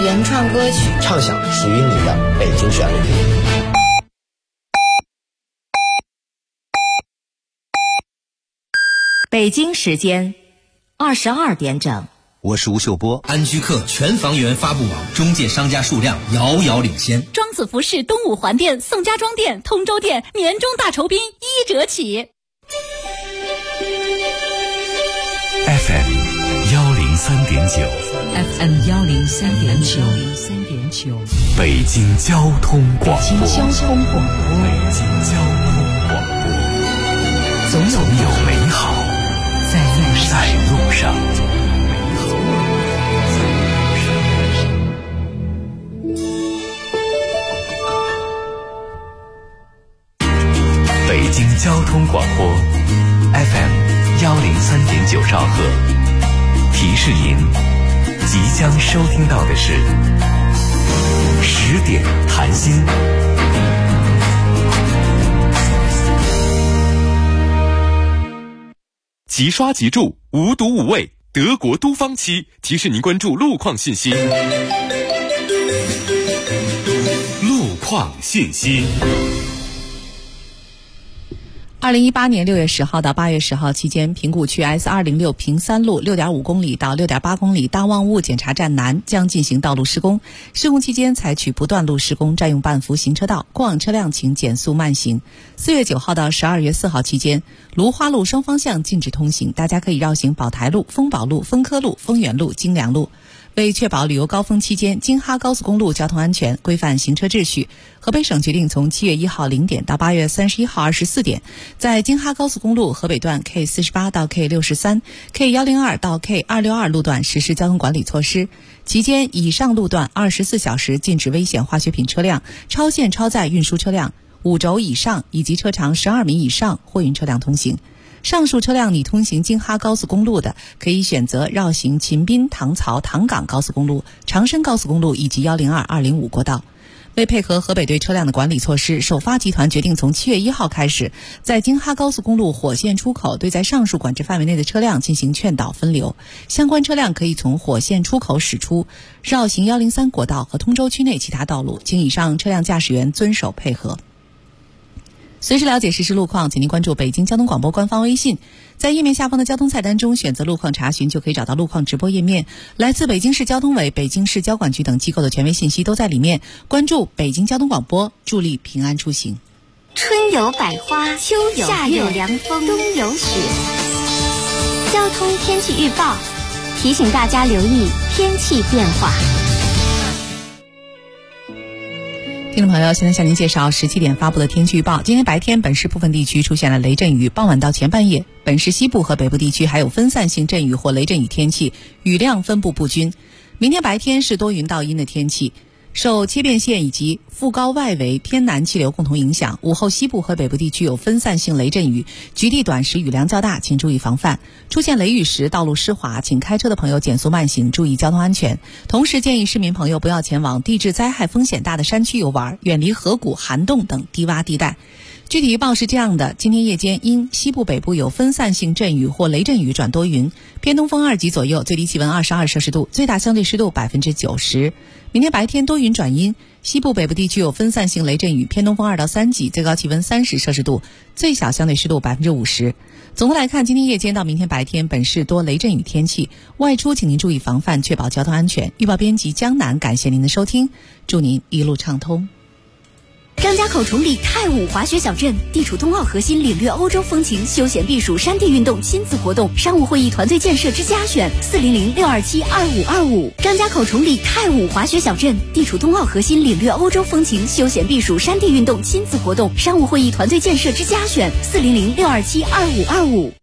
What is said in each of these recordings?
原创歌曲， 畅想属于你的北京旋律。 北京时间22点整。 我是吴秀波。 安居客全房源发布网中介商家数量遥遥领先。 庄子服饰东五环店、宋家庄店、通州店年终大酬宾1折起。 FM 103.9 FM 103.9 北京交通广播。 北京交通广播。 总有美好在路上。北京交通广播 FM 103.9兆赫，提示您即将收听到的是10点谈心。 即刷即住，无毒无味，德国都芳漆提示您关注路况信息。路况信息。 2018年6月10号到8月10号期间，平谷区 S206 平三路 6.5 公里到 6.8 公里大望雾检查站南将进行道路施工。施工期间采取不断路施工，占用半幅行车道，过往车辆请减速慢行。4月9号到12月4号期间，芦花路双方向禁止通行，大家可以绕行宝台路、丰宝路、丰科路、丰源路、金良路。为确保旅游高峰期间京哈高速公路交通安全，规范行车秩序，河北省决定从7月1号0点到8月31号24点，在京哈高速公路河北段 K48 到 K63、K102 到 K262 路段实施交通管理措施。期间，以上路段24小时禁止危险化学品车辆、超限超载运输车辆、5轴以上以及车长12米以上货运车辆通行。上述车辆拟通行京哈高速公路的，可以选择绕行秦滨、唐曹、唐岗高速公路、长深高速公路以及102、205国道。为配合河北对车辆的管理措施，首发集团决定从7月1号开始，在京哈高速公路火线出口对在上述管制范围内的车辆进行劝导分流，相关车辆可以从火线出口驶出，绕行103国道和通州区内其他道路，请以上车辆驾驶员遵守配合。随时了解实时路况，请您关注北京交通广播官方微信，在页面下方的交通菜单中选择路况查询，就可以找到路况直播页面。来自北京市交通委、北京市交管局等机构的权威信息都在里面。关注北京交通广播，助力平安出行。 春有百花，秋有夏有凉风，冬有雪。交通天气预报提醒大家留意天气变化。 听众朋友，现在向您介绍17点发布的天气预报。今天白天，本市部分地区出现了雷阵雨，傍晚到前半夜，本市西部和北部地区还有分散性阵雨或雷阵雨天气，雨量分布不均。明天白天是多云到阴的天气，受切变线以及副高外围偏南气流共同影响，午后西部和北部地区有分散性雷阵雨，局地短时雨量较大，请注意防范。出现雷雨时，道路湿滑，请开车的朋友减速慢行，注意交通安全。同时建议市民朋友不要前往地质灾害风险大的山区游玩，远离河谷、涵洞等低洼地带。具体预报是这样的：今天夜间因西部北部有分散性阵雨或雷阵雨转多云，偏东风2级左右，最低气温22摄氏度，最大相对湿度90%。明天白天多云转阴，西部北部地区有分散性雷阵雨，偏东风2到3级，最高气温30摄氏度，最小相对湿度50%。总的来看，今天夜间到明天白天，本市多雷阵雨天气，外出请您注意防范，确保交通安全。预报编辑江南，感谢您的收听，祝您一路畅通。 张家口崇礼太武滑雪小镇地处冬奥核心，领略欧洲风情，休闲避暑，山地运动，亲子活动，商务会议团队建设之家选，400-627-2525。张家口崇礼太武滑雪小镇地处冬奥核心，领略欧洲风情，休闲避暑，山地运动，亲子活动，商务会议团队建设之家选，400-627-2525。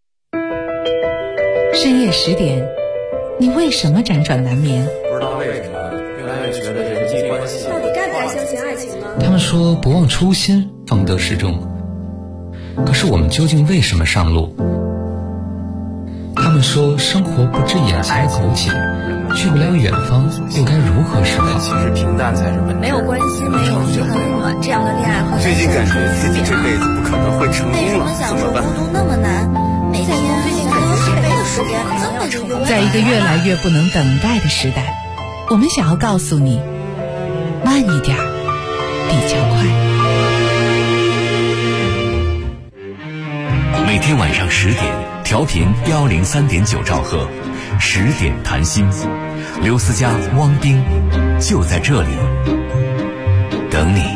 深夜10点，你为什么辗转难眠？ 不知道为什么越来越觉得人际关系到底该不该相信爱情呢？ 他们说不忘初心方得始终，可是我们究竟为什么上路？他们说生活不止眼前苟且，去不了远方又该如何是好？ 其实平淡才是本质。 没有关系，没有很暖，这样的恋爱和最近感觉自己这辈子不可能会成功了，怎么办？ 孤独那么难，每天最近感觉这辈子时间这么长。 在一个越来越不能等待的时代， 我们想要告诉你，慢一点比较快。 每天晚上10点，调频103.9兆赫，10点谈心，刘思佳、汪冰就在这里等你。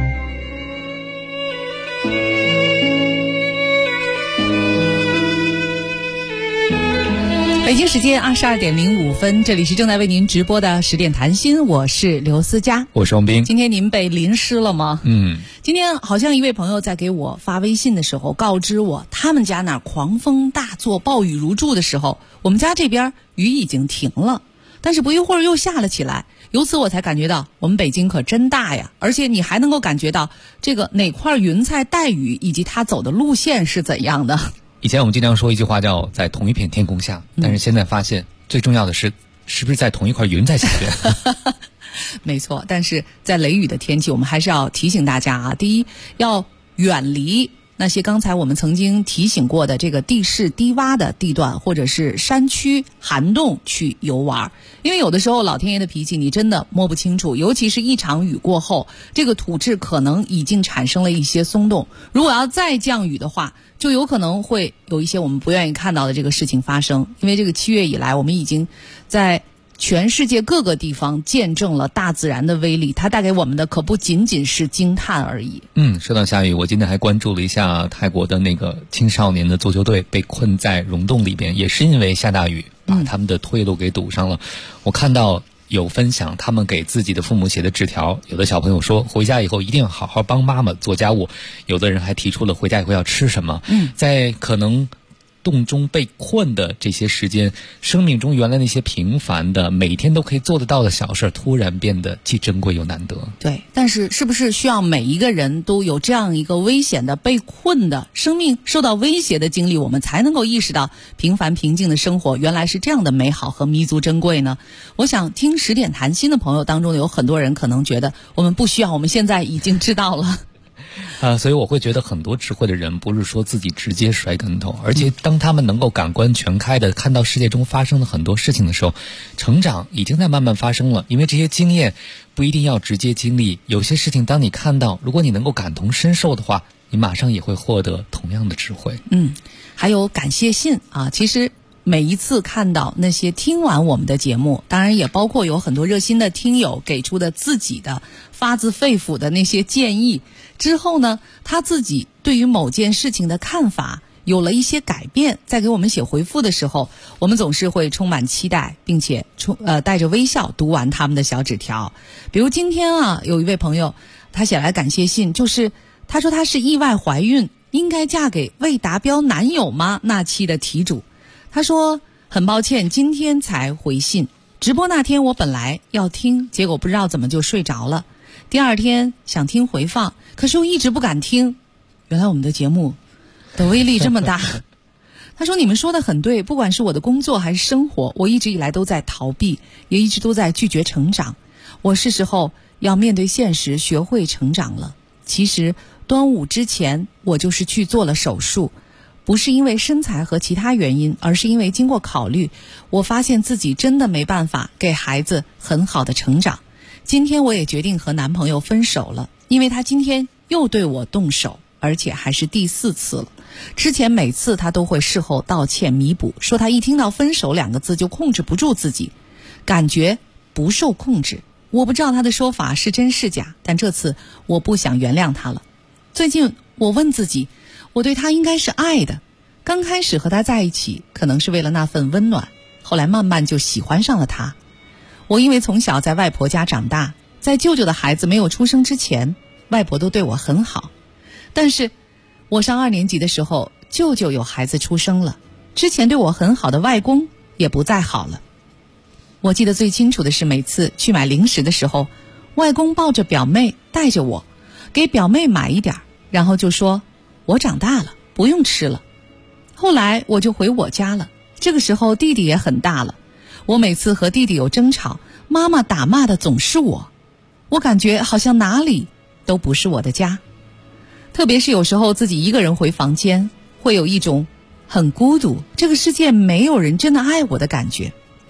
北京时间22点05分，这里是正在为您直播的10点谈心，我是刘思佳， 我是汪冰。 今天您被淋湿了吗？今天好像一位朋友在给我发微信的时候告知我，他们家那儿狂风大作，暴雨如注的时候，我们家这边雨已经停了，但是不一会儿又下了起来。由此我才感觉到我们北京可真大呀，而且你还能够感觉到这个哪块云彩带雨以及它走的路线是怎样的。 以前我们经常说一句话叫在同一片天空下，但是现在发现最重要的是不是在同一块云彩下边。 没错，但是在雷雨的天气，我们还是要提醒大家啊，第一，要远离那些刚才我们曾经提醒过的这个地势低洼的地段，或者是山区涵洞去游玩。因为有的时候老天爷的脾气你真的摸不清楚，尤其是一场雨过后，这个土质可能已经产生了一些松动，如果要再降雨的话，就有可能会有一些我们不愿意看到的这个事情发生。因为这个7月以来，我们已经在全世界各个地方见证了大自然的威力，它带给我们的可不仅仅是惊叹而已。 说到下雨，我今天还关注了一下泰国的那个青少年的足球队被困在溶洞里边，也是因为下大雨把他们的退路给堵上了。我看到有分享他们给自己的父母写的纸条，有的小朋友说回家以后一定要好好帮妈妈做家务，有的人还提出了回家以后要吃什么。在可能洞中被困的这些时间，生命中原来那些平凡的每天都可以做得到的小事，突然变得既珍贵又难得。 对，但是是不是需要每一个人都有这样一个危险的被困的生命受到威胁的经历，我们才能够意识到平凡平静的生活原来是这样的美好和弥足珍贵呢？我想听10点谈心的朋友当中有很多人可能觉得我们不需要，我们现在已经知道了。 所以我会觉得很多智慧的人不是说自己直接摔跟头，而且当他们能够感官全开的看到世界中发生的很多事情的时候，成长已经在慢慢发生了。因为这些经验不一定要直接经历，有些事情当你看到，如果你能够感同身受的话，你马上也会获得同样的智慧。 还有感谢信啊，其实每一次看到那些听完我们的节目，当然也包括有很多热心的听友给出的自己的发自肺腑的那些建议之后呢，他自己对于某件事情的看法有了一些改变，在给我们写回复的时候，我们总是会充满期待，并且带着微笑读完他们的小纸条。比如今天啊，有一位朋友他写来感谢信，就是他说他是意外怀孕，应该嫁给未达标男友吗？那期的题主。他说很抱歉今天才回信，直播那天我本来要听，结果不知道怎么就睡着了，第二天想听回放，可是又一直不敢听。原来我们的节目的威力这么大。他说你们说的很对，不管是我的工作还是生活，我一直以来都在逃避，也一直都在拒绝成长，我是时候要面对现实，学会成长了。其实端午之前我就是去做了手术，不是因为身材和其他原因，而是因为经过考虑，我发现自己真的没办法给孩子很好的成长。今天我也决定和男朋友分手了，因为他今天又对我动手，而且还是第4次了。之前每次他都会事后道歉弥补，说他一听到分手2个字就控制不住自己，感觉不受控制。我不知道他的说法是真是假，但这次我不想原谅他了。最近我问自己，我对他应该是爱的，刚开始和他在一起可能是为了那份温暖，后来慢慢就喜欢上了他。我因为从小在外婆家长大，在舅舅的孩子没有出生之前，外婆都对我很好，但是我上2年级的时候，舅舅有孩子出生了，之前对我很好的外公也不再好了。我记得最清楚的是每次去买零食的时候，外公抱着表妹带着我，给表妹买一点，然后就说我长大了不用吃了。后来我就回我家了，这个时候弟弟也很大了，我每次和弟弟有争吵，妈妈打骂的总是我感觉好像哪里都不是我的家。特别是有时候自己一个人回房间，会有一种很孤独，这个世界没有人真的爱我的感觉。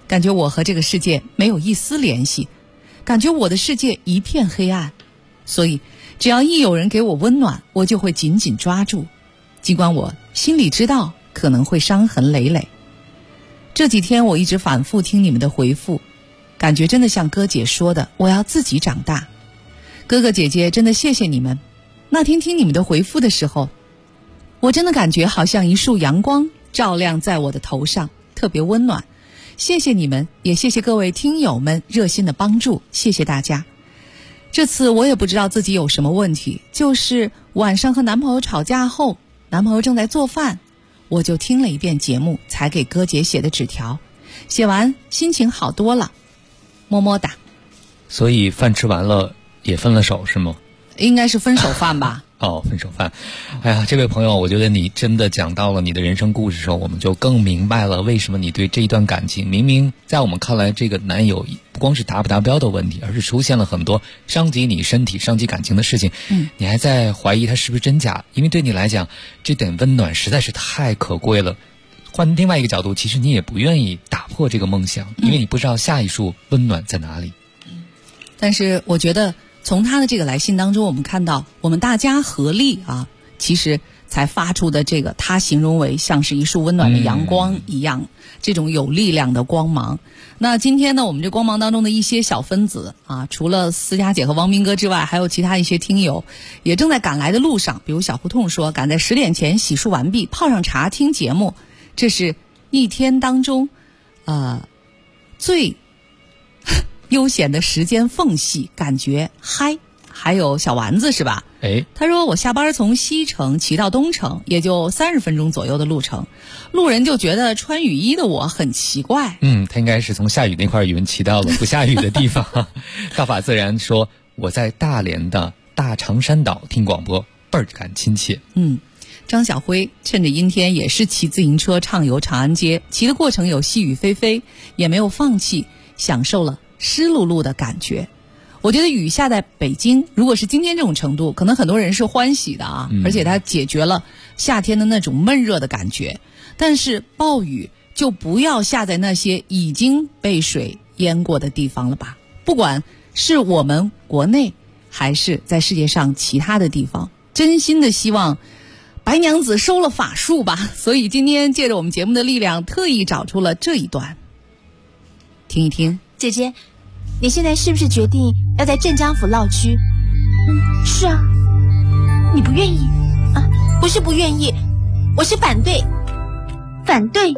感觉我和这个世界没有一丝联系，感觉我的世界一片黑暗。所以只要一有人给我温暖，我就会紧紧抓住，尽管我心里知道可能会伤痕累累。这几天我一直反复听你们的回复，感觉真的像哥姐说的，我要自己长大。哥哥姐姐真的谢谢你们。那天听你们的回复的时候，我真的感觉好像一束阳光照亮在我的头上，特别温暖。谢谢你们，也谢谢各位听友们热心的帮助，谢谢大家。这次我也不知道自己有什么问题，就是晚上和男朋友吵架后，男朋友正在做饭，我就听了一遍节目，才给哥姐写的纸条，写完心情好多了，么么哒。 所以饭吃完了也分了手是吗？ 应该是分手饭吧。 哦，分手饭。哎呀，这位朋友，我觉得你真的讲到了你的人生故事的时候，我们就更明白了为什么你对这一段感情，明明在我们看来这个男友不光是达不达标的问题，而是出现了很多伤及你身体伤及感情的事情，你还在怀疑他是不是真假，因为对你来讲这点温暖实在是太可贵了。换另外一个角度，其实你也不愿意打破这个梦想，因为你不知道下一束温暖在哪里。 但是我觉得从他的这个来信当中，我们看到我们大家合力啊，其实才发出的这个他形容为像是一束温暖的阳光一样，这种有力量的光芒。那今天呢，我们这光芒当中的一些小分子啊，除了思佳姐和王明哥之外，还有其他一些听友也正在赶来的路上。比如小胡同说，赶在10点前洗漱完毕，泡上茶听节目，这是一天当中最悠闲的时间缝隙，感觉嗨。还有小丸子是吧？他说我下班从西城骑到东城，也就30分钟左右的路程，路人就觉得穿雨衣的我很奇怪。 他应该是从下雨那块语文骑到了不下雨的地方。大法自然说我在大连的大长山岛听广播，倍儿感亲切。 张小辉趁着阴天也是骑自行车畅游长安街，骑的过程有细雨霏霏，也没有放弃，享受了湿漉漉的感觉。我觉得雨下在北京，如果是今天这种程度，可能很多人是欢喜的啊，而且它解决了夏天的那种闷热的感觉。但是暴雨就不要下在那些已经被水淹过的地方了吧，不管是我们国内还是在世界上其他的地方，真心的希望白娘子收了法术吧。所以今天借着我们节目的力量，特意找出了这一段听一听。 姐姐，你现在是不是决定要在镇江府落区？ 是啊。你不愿意啊？不是不愿意，我是反对。 反对？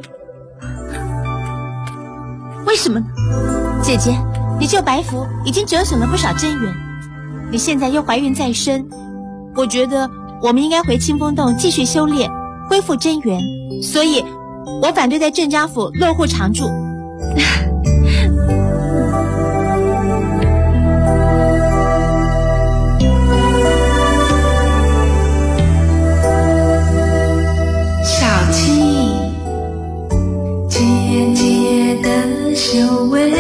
为什么呢？ 姐姐，你救白符已经折损了不少真元，你现在又怀孕在身，我觉得我们应该回清风洞继续修炼，恢复真元。所以我反对在镇江府落户常住。 修为，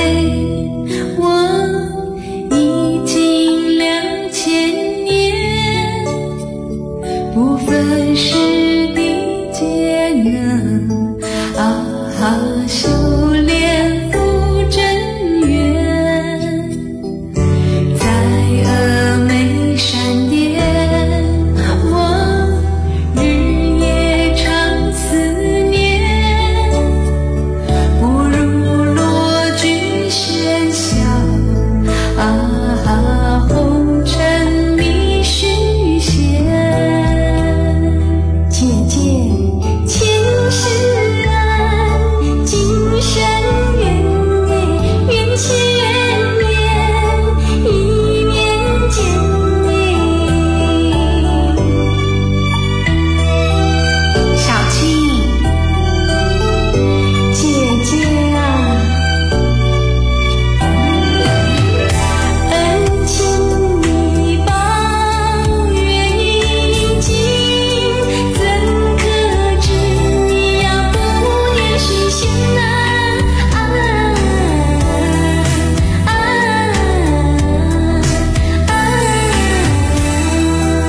我已经2000年，不分时地艰难修炼复真元，在峨眉山巅，我日夜常思念，不如喧嚣红尘迷虚线，姐姐前世爱，今生缘，缘起缘灭，一念见你。小青，姐姐啊，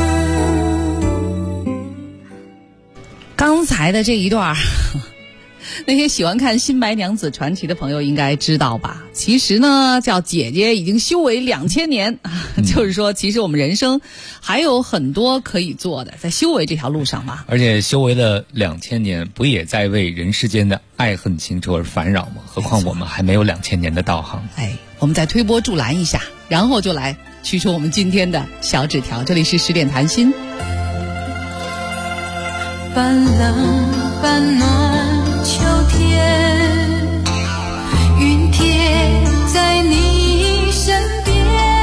刚才的这一段那些喜欢看《新白娘子传奇》的朋友应该知道吧？其实呢，叫姐姐已经修为2000年，就是说，其实我们人生还有很多可以做的，在修为这条路上吧。 而且修为了2000年，不也在为人世间的爱恨情仇而烦扰吗？何况我们还没有2000年的道行。 我们再推波助澜一下，然后就来取出我们今天的小纸条。这里是10点谈心。 半冷半暖秋天，云贴在你身边，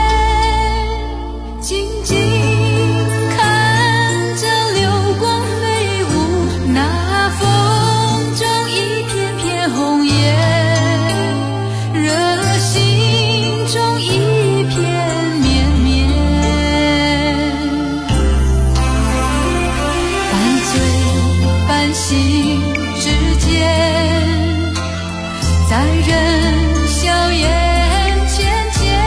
静静看着流光飞舞，那风中一片片红叶，热心中一片绵绵，半醉半醒之间，在人笑颜浅浅，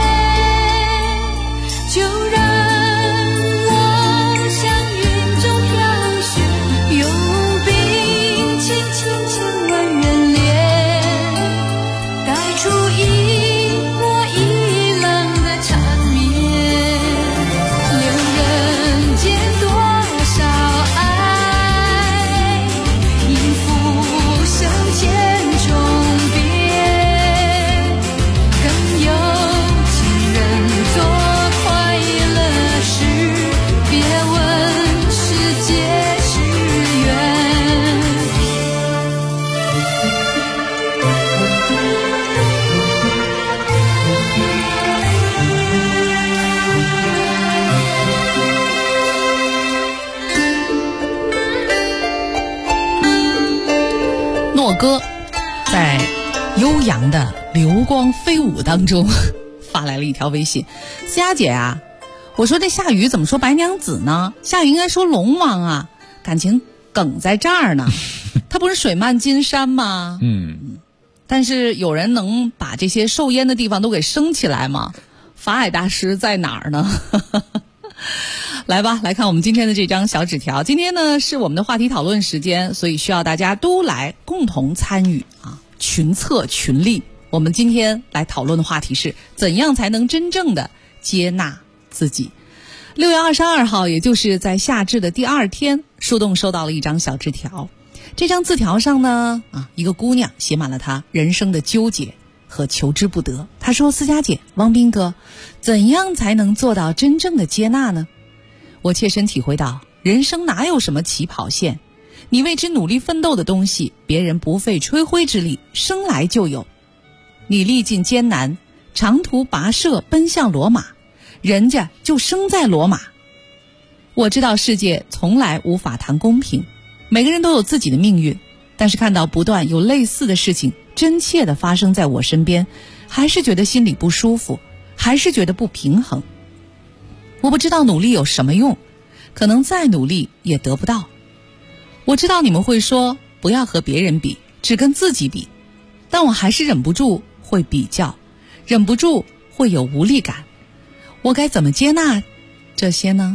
就让我向云中飘雪，用冰轻轻亲吻圆脸，带出一波一冷的缠绵，留人间多少爱，应付生千重变，更有情人做快乐事，别问世界是缘。 诺哥在悠扬的流光飞舞当中发来了一条微信：思佳姐啊，我说这夏雨怎么说白娘子呢？夏雨应该说龙王啊，感情梗在这儿呢。他不是水漫金山吗？但是有人能把这些受淹的地方都给升起来吗？法海大师在哪儿呢？来吧，来看我们今天的这张小纸条。今天呢是我们的话题讨论时间，所以需要大家都来共同参与啊，群策群力。我们今天来讨论的话题是怎样才能真正的接纳自己。6月22号，也就是在夏至的第2天，树洞收到了一张小纸条。这张字条上呢，一个姑娘写满了她人生的纠结和求之不得。她说：思佳姐，汪斌哥，怎样才能做到真正的接纳呢？我切身体会到，人生哪有什么起跑线，你为之努力奋斗的东西，别人不费吹灰之力生来就有。你历尽艰难，长途跋涉奔向罗马，人家就生在罗马。我知道世界从来无法谈公平，每个人都有自己的命运，但是看到不断有类似的事情真切地发生在我身边，还是觉得心里不舒服，还是觉得不平衡。我不知道努力有什么用，可能再努力也得不到。我知道你们会说不要和别人比，只跟自己比，但我还是忍不住会比较，忍不住会有无力感。我该怎么接纳这些呢？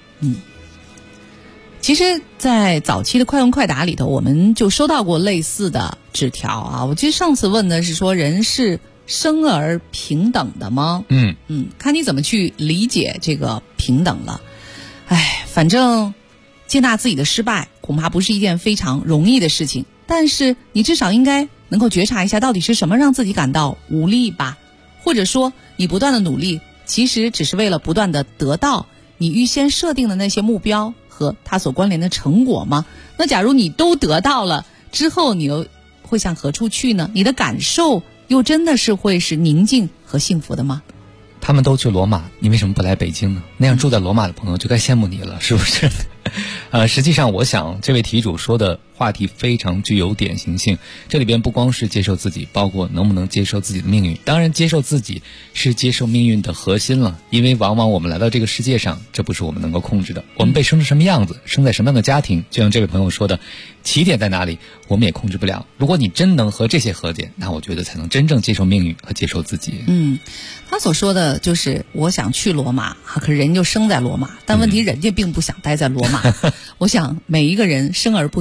其实在早期的快问快答里头，我们就收到过类似的纸条啊。我记得上次问的是说，人是生而平等的吗？看你怎么去理解这个平等了。反正接纳自己的失败恐怕不是一件非常容易的事情，但是你至少应该能够觉察一下到底是什么让自己感到无力吧，或者说你不断的努力其实只是为了不断的得到你预先设定的那些目标和它所关联的成果吗？那假如你都得到了之后，你又会向何处去呢？你的感受又真的是会是宁静和幸福的吗？ 他们都去罗马，你为什么不来北京呢？那样住在罗马的朋友就该羡慕你了，是不是？实际上我想这位题主说的话题非常具有典型性，这里边不光是接受自己，包括能不能接受自己的命运。当然接受自己是接受命运的核心了，因为往往我们来到这个世界上，这不是我们能够控制的。我们被生成什么样子，生在什么样的家庭，就像这位朋友说的，起点在哪里我们也控制不了。如果你真能和这些和解，那我觉得才能真正接受命运和接受自己。 他所说的就是我想去罗马，可是人就生在罗马，但问题人家并不想待在罗马。我想每一个人生而不同，就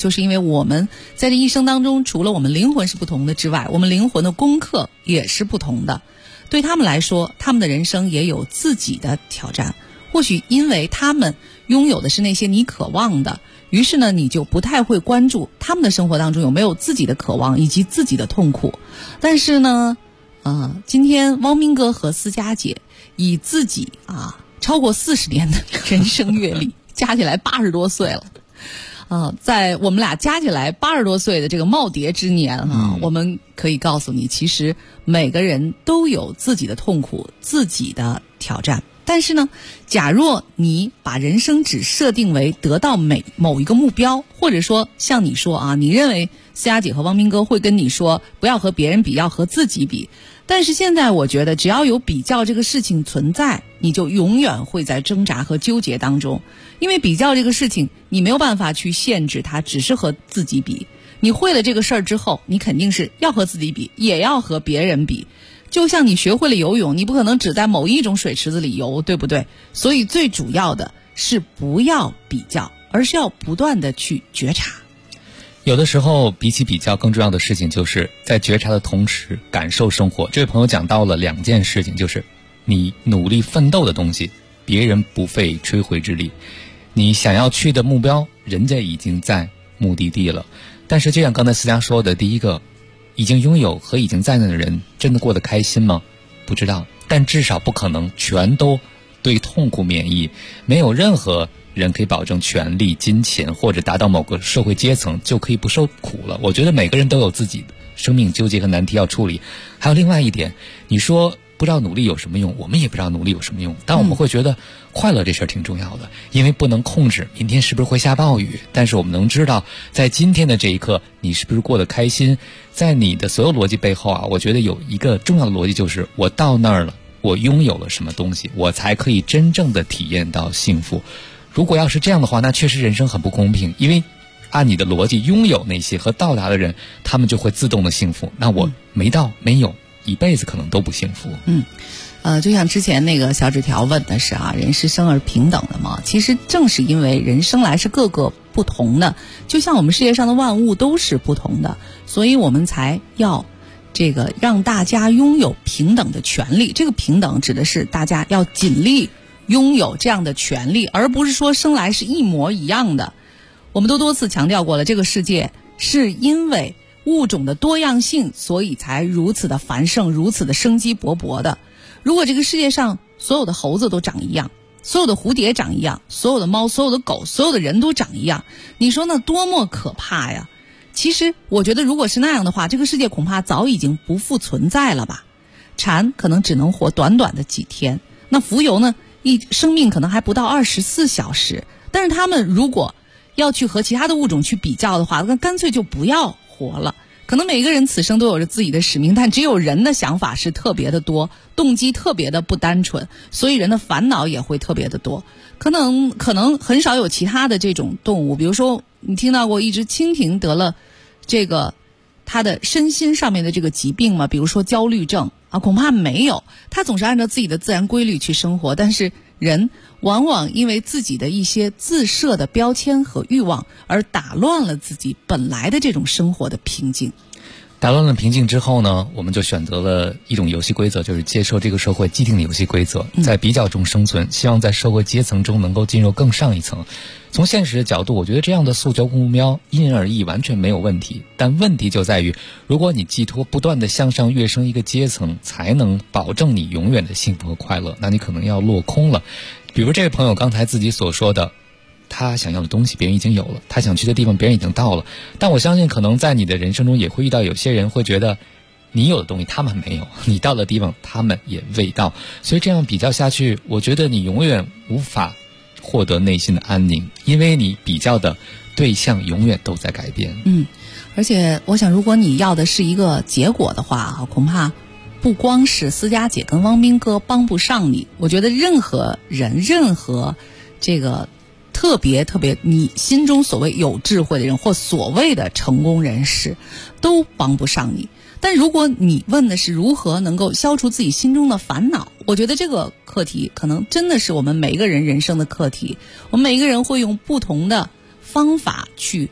就是因为我们在这一生当中，除了我们灵魂是不同的之外，我们灵魂的功课也是不同的。对他们来说，他们的人生也有自己的挑战。或许因为他们拥有的是那些你渴望的，于是呢，你就不太会关注他们的生活当中有没有自己的渴望以及自己的痛苦。但是呢，今天汪明哥和思佳姐以自己超过40年的人生阅历，加起来80多岁了。在我们俩加起来80多岁的这个耄耋之年我们可以告诉你，其实每个人都有自己的痛苦，自己的挑战。但是呢，假若你把人生只设定为得到某一个目标，或者说像你说你认为思佳姐和汪明哥会跟你说不要和别人比，要和自己比。但是现在我觉得只要有比较这个事情存在，你就永远会在挣扎和纠结当中。因为比较这个事情你没有办法去限制它，只是和自己比。你会了这个事儿之后，你肯定是要和自己比，也要和别人比。就像你学会了游泳，你不可能只在某一种水池子里游，对不对？所以最主要的是不要比较，而是要不断的去觉察。 有的时候比起比较，更重要的事情就是在觉察的同时感受生活。这位朋友讲到了2件事情，就是你努力奋斗的东西，别人不费吹灰之力；你想要去的目标，人家已经在目的地了。但是就像刚才思佳说的，第一个，已经拥有和已经在那的人真的过得开心吗？不知道，但至少不可能全都对痛苦免疫。没有任何人可以保证权力、金钱或者达到某个社会阶层就可以不受苦了。我觉得每个人都有自己的生命纠结和难题要处理。还有另外一点，你说不知道努力有什么用，我们也不知道努力有什么用，但我们会觉得快乐这事儿挺重要的，因为不能控制明天是不是会下暴雨，但是我们能知道在今天的这一刻你是不是过得开心。在你的所有逻辑背后我觉得有一个重要的逻辑，就是我到那儿了，我拥有了什么东西，我才可以真正的体验到幸福。如果要是这样的话，那确实人生很不公平，因为按你的逻辑，拥有那些和到达的人，他们就会自动的幸福，那我没到没有，一辈子可能都不幸福。 就像之前那个小纸条问的是人是生而平等的吗？其实正是因为人生来是各个不同的，就像我们世界上的万物都是不同的，所以我们才要让大家拥有平等的权利。这个平等指的是大家要尽力拥有这样的权利，而不是说生来是一模一样的。我们都多次强调过了，这个世界是因为物种的多样性，所以才如此的繁盛，如此的生机勃勃的。如果这个世界上所有的猴子都长一样，所有的蝴蝶长一样，所有的猫，所有的狗，所有的人都长一样，你说那多么可怕呀！其实我觉得如果是那样的话，这个世界恐怕早已经不复存在了吧。蝉可能只能活短短的几天，那蜉蝣呢，生命可能还不到24小时，但是他们如果要去和其他的物种去比较的话，那干脆就不要活了。可能每个人此生都有着自己的使命，但只有人的想法是特别的多，动机特别的不单纯，所以人的烦恼也会特别的多。可能很少有其他的这种动物，比如说你听到过一只蜻蜓得了它的身心上面的这个疾病吗？比如说焦虑症恐怕没有，它总是按照自己的自然规律去生活。但是人往往因为自己的一些自设的标签和欲望而打乱了自己本来的这种生活的平静。 打乱了平静之后呢，我们就选择了一种游戏规则，就是接受这个社会既定的游戏规则，在比较中生存，希望在社会阶层中能够进入更上一层。从现实的角度，我觉得这样的诉求目标因人而异，完全没有问题。但问题就在于，如果你寄托不断的向上跃升一个阶层才能保证你永远的幸福和快乐，那你可能要落空了。比如这位朋友刚才自己所说的，他想要的东西别人已经有了，他想去的地方别人已经到了，但我相信可能在你的人生中也会遇到有些人会觉得你有的东西他们没有，你到的地方他们也未到，所以这样比较下去，我觉得你永远无法获得内心的安宁，因为你比较的对象永远都在改变。 而且我想如果你要的是一个结果的话，恐怕不光是思佳姐跟汪明哥帮不上你，我觉得任何人，任何特别你心中所谓有智慧的人或所谓的成功人士都帮不上你。但如果你问的是如何能够消除自己心中的烦恼，我觉得这个课题可能真的是我们每个人人生的课题。我们每个人会用不同的方法去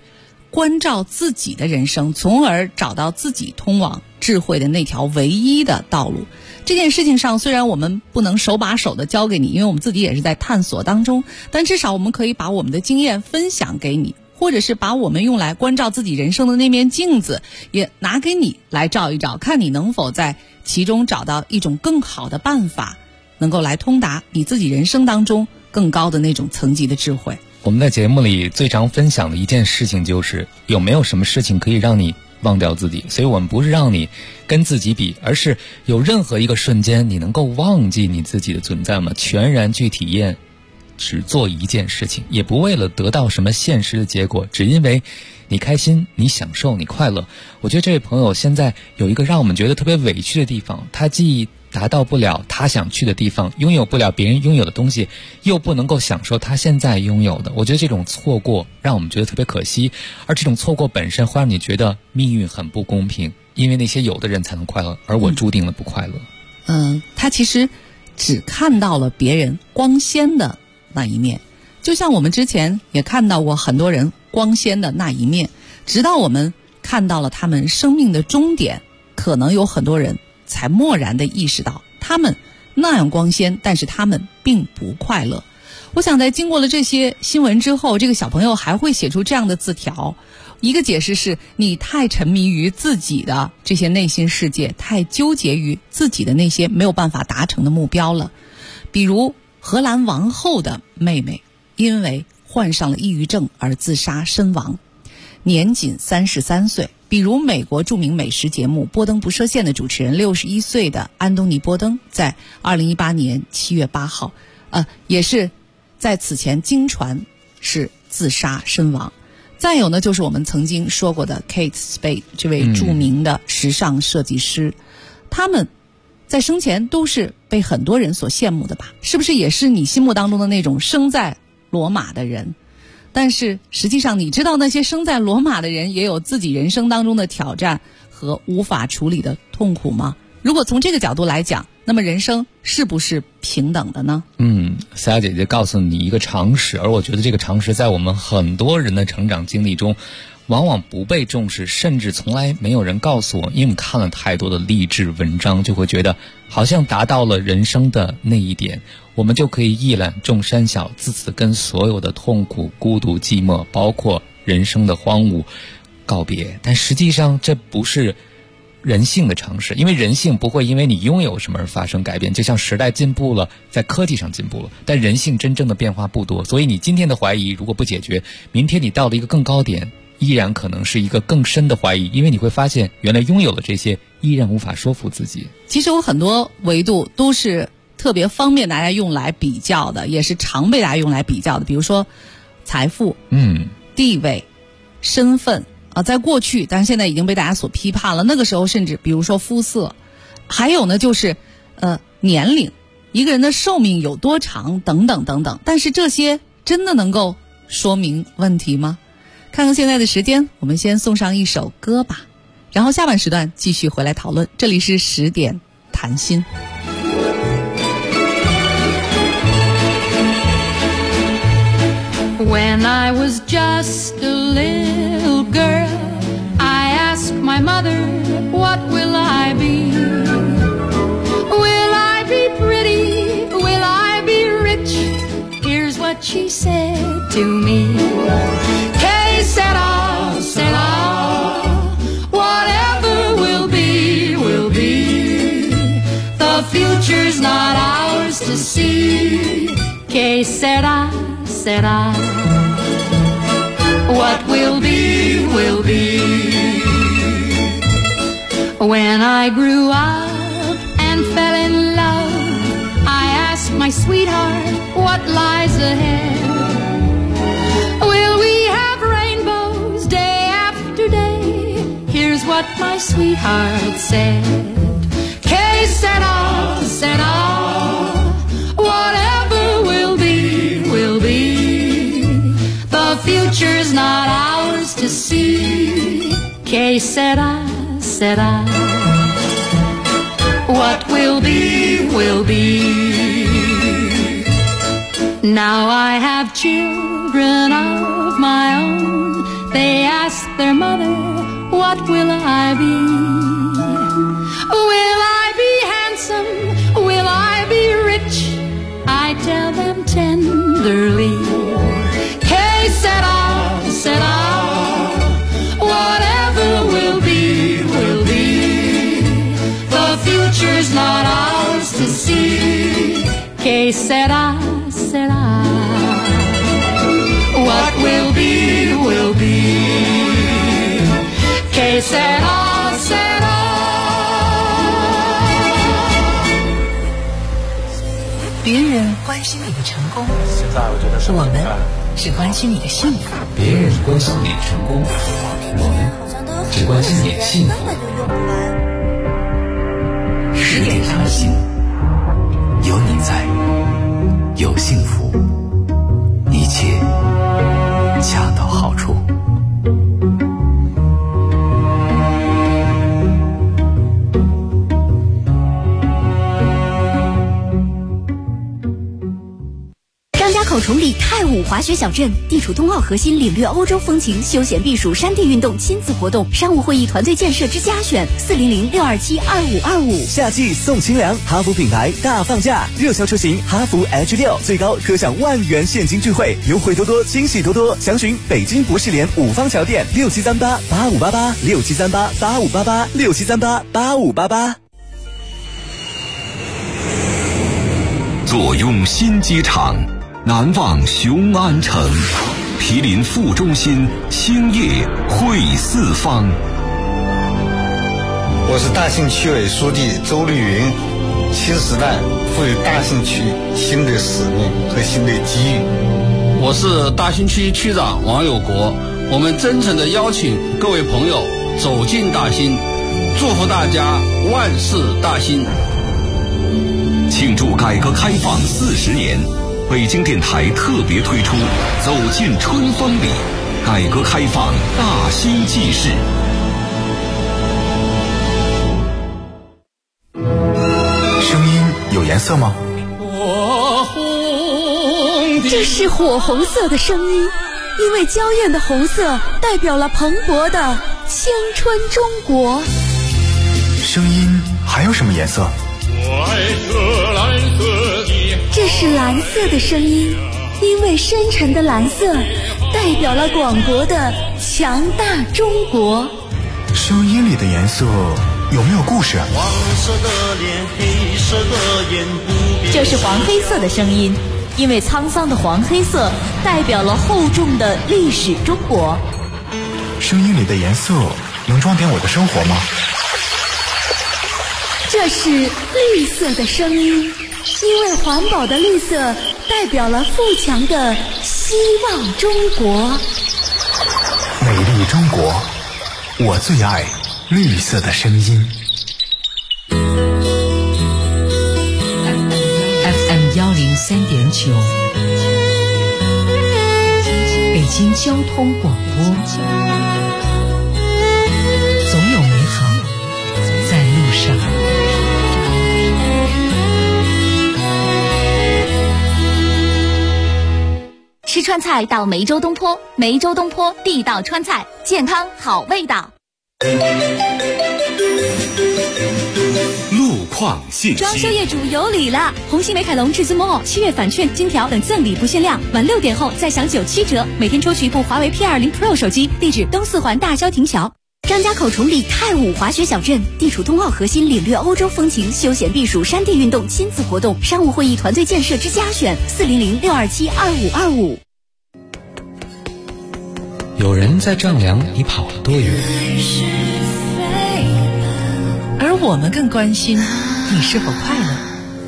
关照自己的人生，从而找到自己通往智慧的那条唯一的道路。这件事情上，虽然我们不能手把手的教给你，因为我们自己也是在探索当中，但至少我们可以把我们的经验分享给你，或者是把我们用来关照自己人生的那面镜子也拿给你来照一照，看你能否在其中找到一种更好的办法，能够来通达你自己人生当中更高的那种层级的智慧。 我们在节目里最常分享的一件事情就是有没有什么事情可以让你忘掉自己。所以我们不是让你跟自己比，而是有任何一个瞬间你能够忘记你自己的存在吗？全然去体验，只做一件事情，也不为了得到什么现实的结果，只因为你开心，你享受，你快乐。我觉得这位朋友现在有一个让我们觉得特别委屈的地方，他既达到不了他想去的地方，拥有不了别人拥有的东西，又不能够享受他现在拥有的。我觉得这种错过让我们觉得特别可惜，而这种错过本身会让你觉得命运很不公平，因为那些有的人才能快乐，而我注定了不快乐。 他其实只看到了别人光鲜的那一面，就像我们之前也看到过很多人光鲜的那一面，直到我们看到了他们生命的终点，可能有很多人才蓦然地意识到他们那样光鲜，但是他们并不快乐。我想在经过了这些新闻之后，这个小朋友还会写出这样的字条，一个解释是你太沉迷于自己的这些内心世界，太纠结于自己的那些没有办法达成的目标了。比如荷兰王后的妹妹因为患上了抑郁症而自杀身亡，年仅33岁。比如美国著名美食节目《波登不设限》的主持人61岁的安东尼·波登，在2018年7月8号，也是在此前经传是自杀身亡。再有呢，就是我们曾经说过的 Kate Spade 这位著名的时尚设计师，他们在生前都是被很多人所羡慕的吧？是不是也是你心目当中的那种生在罗马的人？但是实际上你知道那些生在罗马的人也有自己人生当中的挑战和无法处理的痛苦吗？如果从这个角度来讲，那么人生是不是平等的呢？ 思雅姐姐告诉你一个常识，而我觉得这个常识在我们很多人的成长经历中往往不被重视，甚至从来没有人告诉我，因为我们看了太多的励志文章，就会觉得好像达到了人生的那一点，我们就可以一览众山小，自此跟所有的痛苦、孤独、寂寞，包括人生的荒芜告别。但实际上这不是人性的常识，因为人性不会因为你拥有什么而发生改变，就像时代进步了，在科技上进步了，但人性真正的变化不多。所以你今天的怀疑如果不解决，明天你到了一个更高点，依然可能是一个更深的怀疑，因为你会发现原来拥有了这些依然无法说服自己。 其实有很多维度都是特别方便大家用来比较的，也是常被大家用来比较的，比如说财富、地位、身份在过去，但是现在已经被大家所批判了。那个时候甚至比如说肤色，还有呢就是年龄，一个人的寿命有多长等等等等。但是这些真的能够说明问题吗？看看现在的时间，我们先送上一首歌吧，然后下半时段继续回来讨论。这里是10点谈心。 When I was just a little girl, I asked my mother, what will I be? Will I be pretty? Will I be rich? Here's what she said to me. Que sera, sera, whatever will be, will be. The future's not ours to see. Que sera, sera, what will be, will be. When I grew up and fell in love, I asked my sweetheart what lies ahead. Will we have rainbows day after day? Here's what my sweetheart said. Que sera, sera, whatever will be, will be. The future's not ours to see. Que sera, sera, what will be, will be. Now I have children of my own. They ask their mother, what will I be? Will I be handsome? Will I be rich? I tell them tenderly. Que sera, sera. Whatever will be, will be. The future's not ours to see. Que sera, sera. What will be, will be. Que sera, sera. 别人关心你的成功， 现在我觉得我们是关心你的幸福。 别人关心你成功，我们只关心你的幸福。 10点谈心，有你在，有幸福，一切恰到好处。 张家口崇礼太武滑雪小镇地处冬奥核心，领略欧洲风情，休闲避暑，山地运动，亲子活动，商务会议团队建设之家选，400-627-2525。 夏季送清凉，哈弗品牌大放价，热销车型哈弗 H6最高可享10000元现金钜惠，优惠多多，惊喜多多。详询北京博士联五方桥店6738-8588，6738-8588，6738-8588。 坐拥新机场，难忘雄安城，毗邻副中心，兴业汇四方。 我是大兴区委书记周绿云，新时代赋予大兴区新的使命和新的机遇。 我是大兴区区长王有国，我们真诚地邀请各位朋友走进大兴，祝福大家万事大兴。 庆祝改革开放40年，北京电台特别推出走进春风里，改革开放大兴纪事。 声音有颜色吗？ 这是火红色的声音，因为娇艳的红色代表了蓬勃的青春中国。 声音还有什么颜色？ 这是蓝色的声音，因为深沉的蓝色代表了广博的强大中国。 声音里的颜色有没有故事？ 黄色的脸，黑色的眼， 这是黄黑色的声音，因为沧桑的黄黑色代表了厚重的历史中国。 声音里的颜色能装点我的生活吗？ 这是绿色的声音，因为环保的绿色代表了富强的希望中国。 美丽中国，我最爱绿色的声音。 FM 103.9，北京交通广播，总有美好在路上。 吃川菜到梅州东坡，梅州东坡地道川菜，健康好味道。 路况信息： 装修业主有礼了！红星美凯龙至尊 Mall 7月返券、金条等赠礼不限量，晚6点后再享97折，每天抽取一部华为 P20 Pro 手机。地址东四环大郊亭桥。张家口崇礼太武滑雪小镇地处冬奥核心，领略欧洲风情，休闲避暑，山地运动，亲子活动，商务会议团队建设之家选，400-627-2525。 有人在丈量你跑了多远， 而我们更关心你是否快乐。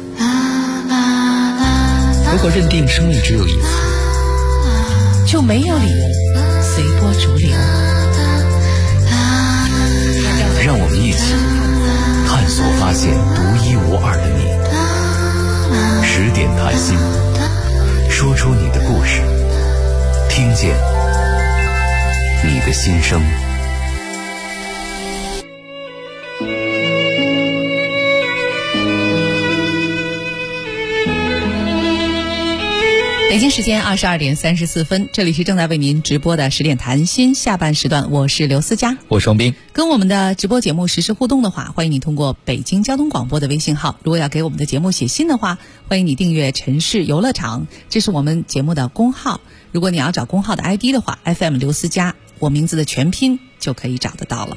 如果认定生命只有一次， 就没有理由随波逐流。 让我们一起探索发现独一无二的你。10点谈心，说出你的故事，听见你的心声。 北京时间22点34分，这里是正在为您直播的10点谈心下半时段，我是刘思佳， 我是王斌。 跟我们的直播节目实时互动的话，欢迎你通过北京交通广播的微信号，如果要给我们的节目写信的话，欢迎你订阅城市游乐场，这是我们节目的公号。如果你要找公号的 ID 的话， FM 刘思佳，我名字的全拼就可以找得到了。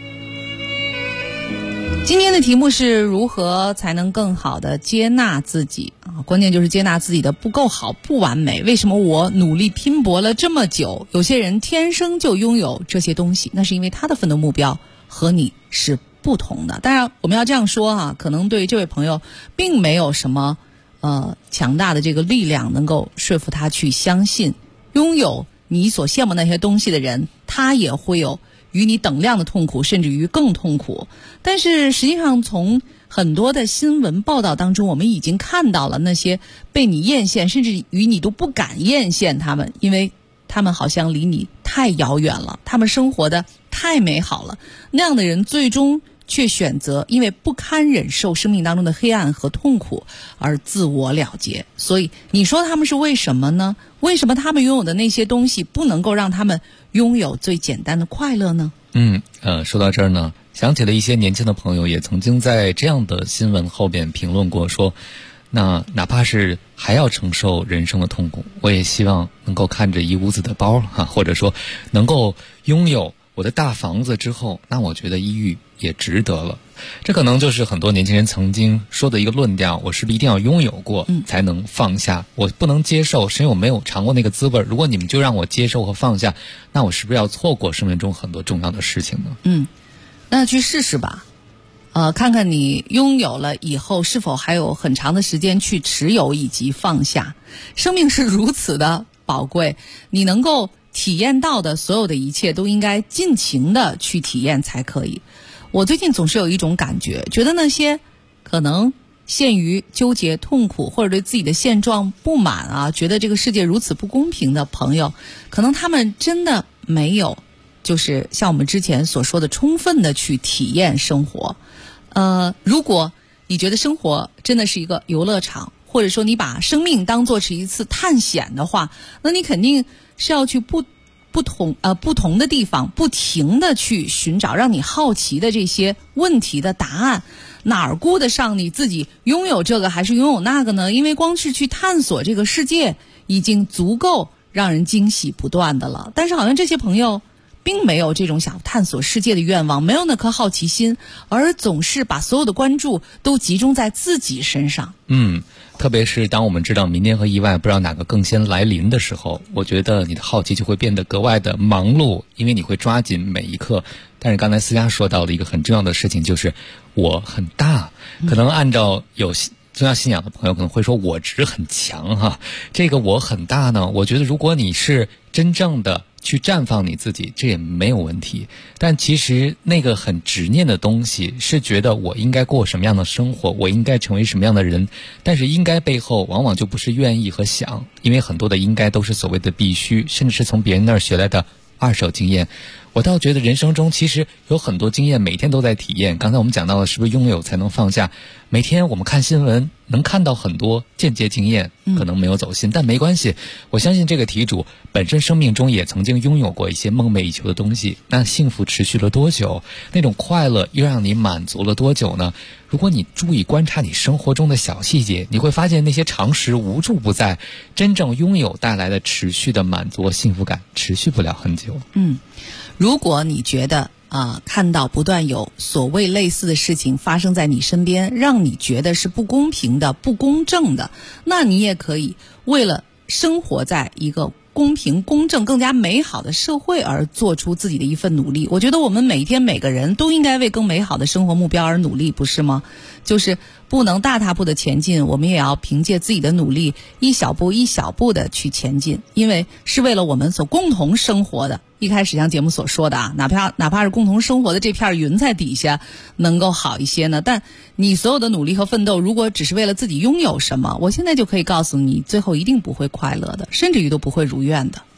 今天的题目是如何才能更好的接纳自己啊？关键就是接纳自己的不够好、不完美。为什么我努力拼搏了这么久，有些人天生就拥有这些东西？那是因为他的奋斗目标和你是不同的。当然，我们要这样说啊，可能对这位朋友并没有什么强大的这个力量能够说服他去相信，拥有你所羡慕那些东西的人，他也会有与你等量的痛苦，甚至于更痛苦。但是实际上从很多的新闻报道当中，我们已经看到了那些被你艳羡，甚至于你都不敢艳羡他们，因为他们好像离你太遥远了，他们生活的太美好了。那样的人最终却选择因为不堪忍受生命当中的黑暗和痛苦而自我了结。所以你说他们是为什么呢？为什么他们拥有的那些东西不能够让他们拥有最简单的快乐呢？ 说到这儿呢，想起了一些年轻的朋友也曾经在这样的新闻后边评论过，说那哪怕是还要承受人生的痛苦，我也希望能够看着一屋子的包或者说能够拥有我的大房子之后，那我觉得抑郁也值得了。这可能就是很多年轻人曾经说的一个论调，我是不是一定要拥有过才能放下？我不能接受是因为我没有尝过那个滋味，如果你们就让我接受和放下，那我是不是要错过生命中很多重要的事情呢？ 那去试试吧，看看你拥有了以后是否还有很长的时间去持有以及放下。生命是如此的宝贵，你能够体验到的所有的一切都应该尽情的去体验才可以。我最近总是有一种感觉，觉得那些可能陷于纠结、痛苦或者对自己的现状不满啊，觉得这个世界如此不公平的朋友，可能他们真的没有就是像我们之前所说的充分的去体验生活。如果你觉得生活真的是一个游乐场，或者说你把生命当作是一次探险的话，那你肯定是要去不同的地方不停的去寻找让你好奇的这些问题的答案。哪儿顾得上你自己拥有这个还是拥有那个呢？因为光是去探索这个世界已经足够让人惊喜不断的了。但是好像这些朋友并没有这种想探索世界的愿望，没有那颗好奇心，而总是把所有的关注都集中在自己身上。 特别是当我们知道明天和意外不知道哪个更先来临的时候，我觉得你的好奇就会变得格外的忙碌，因为你会抓紧每一刻。但是刚才思佳说到的一个很重要的事情，就是我很大，可能按照有宗教信仰的朋友可能会说我执很强这个我很大呢，我觉得如果你是真正的去绽放你自己，这也没有问题。但其实那个很执念的东西是觉得我应该过什么样的生活，我应该成为什么样的人，但是应该背后往往就不是愿意和想，因为很多的应该都是所谓的必须，甚至是从别人那儿学来的二手经验。我倒觉得人生中其实有很多经验每天都在体验。刚才我们讲到了是不是拥有才能放下，每天我们看新闻能看到很多间接经验，可能没有走心，但没关系，我相信这个题主本身生命中也曾经拥有过一些梦寐以求的东西。那幸福持续了多久？那种快乐又让你满足了多久呢？如果你注意观察你生活中的小细节，你会发现那些常识无处不在，真正拥有带来的持续的满足和幸福感持续不了很久。 如果你觉得看到不断有所谓类似的事情发生在你身边，让你觉得是不公平的、不公正的，那你也可以为了生活在一个公平、公正、更加美好的社会而做出自己的一份努力。我觉得我们每天每个人都应该为更美好的生活目标而努力，不是吗？就是不能大踏步的前进，我们也要凭借自己的努力，一小步一小步的去前进，因为是为了我们所共同生活的。一开始像节目所说的哪怕是共同生活的这片云彩底下能够好一些呢，但你所有的努力和奋斗如果只是为了自己拥有什么，我现在就可以告诉你最后一定不会快乐的，甚至于都不会如愿的。